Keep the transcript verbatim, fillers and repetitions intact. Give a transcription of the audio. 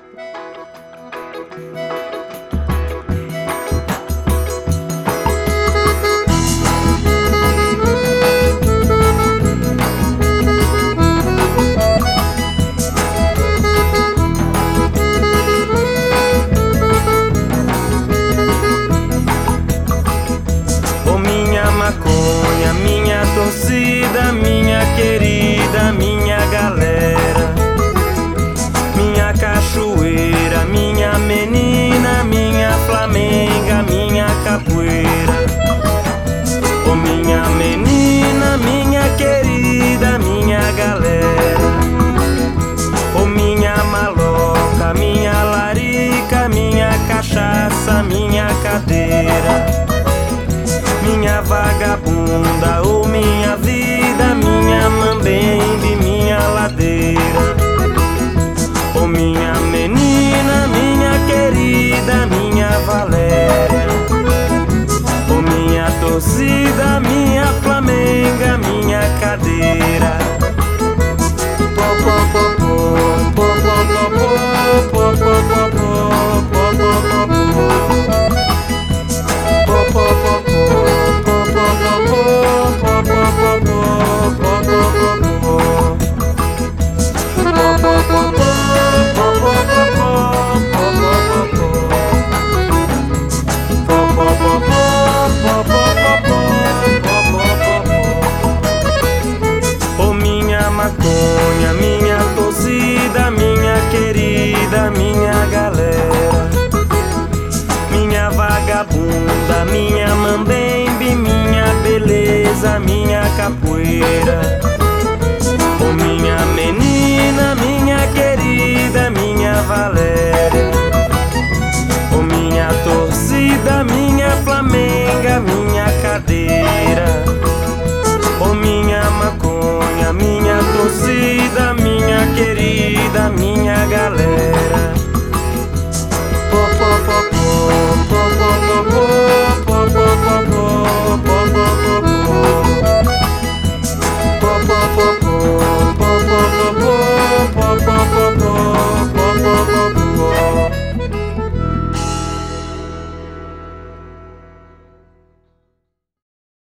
Maconha, minha torcida, minha querida, minha galera, minha cachoeira, minha menina, minha flamenga, minha capoeira. Oh, minha menina, minha querida, minha galera, oh, minha maloca, minha larica, minha cachaça, minha cadeira, minha vagabunda, oh minha vida, minha mambembe, minha ladeira. Oh minha menina, minha querida, minha Valéria. Oh minha torcida, minha flamenga, minha cadeira. Pó, pó, pó, pó, pó, pó, pó, pó, pó, pó, pó, pó, pó, oh minha maconha, minha torcida, minha querida, minha galera, minha vagabunda, minha mambembe, minha beleza, minha capoeira. Oh minha menina, minha querida, minha Valéria.